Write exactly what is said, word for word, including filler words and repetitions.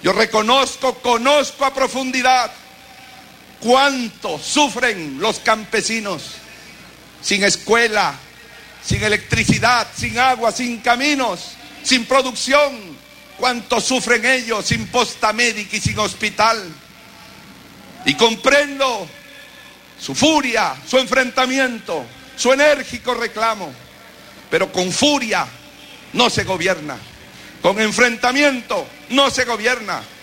Yo reconozco, conozco a profundidad cuánto sufren los campesinos, sin escuela, sin electricidad, sin agua, sin caminos, sin producción. Cuánto sufren ellos sin posta médica y sin hospital. Y comprendo su furia, su enfrentamiento, su enérgico reclamo. Pero con furia no se gobierna. Con enfrentamiento no se gobierna.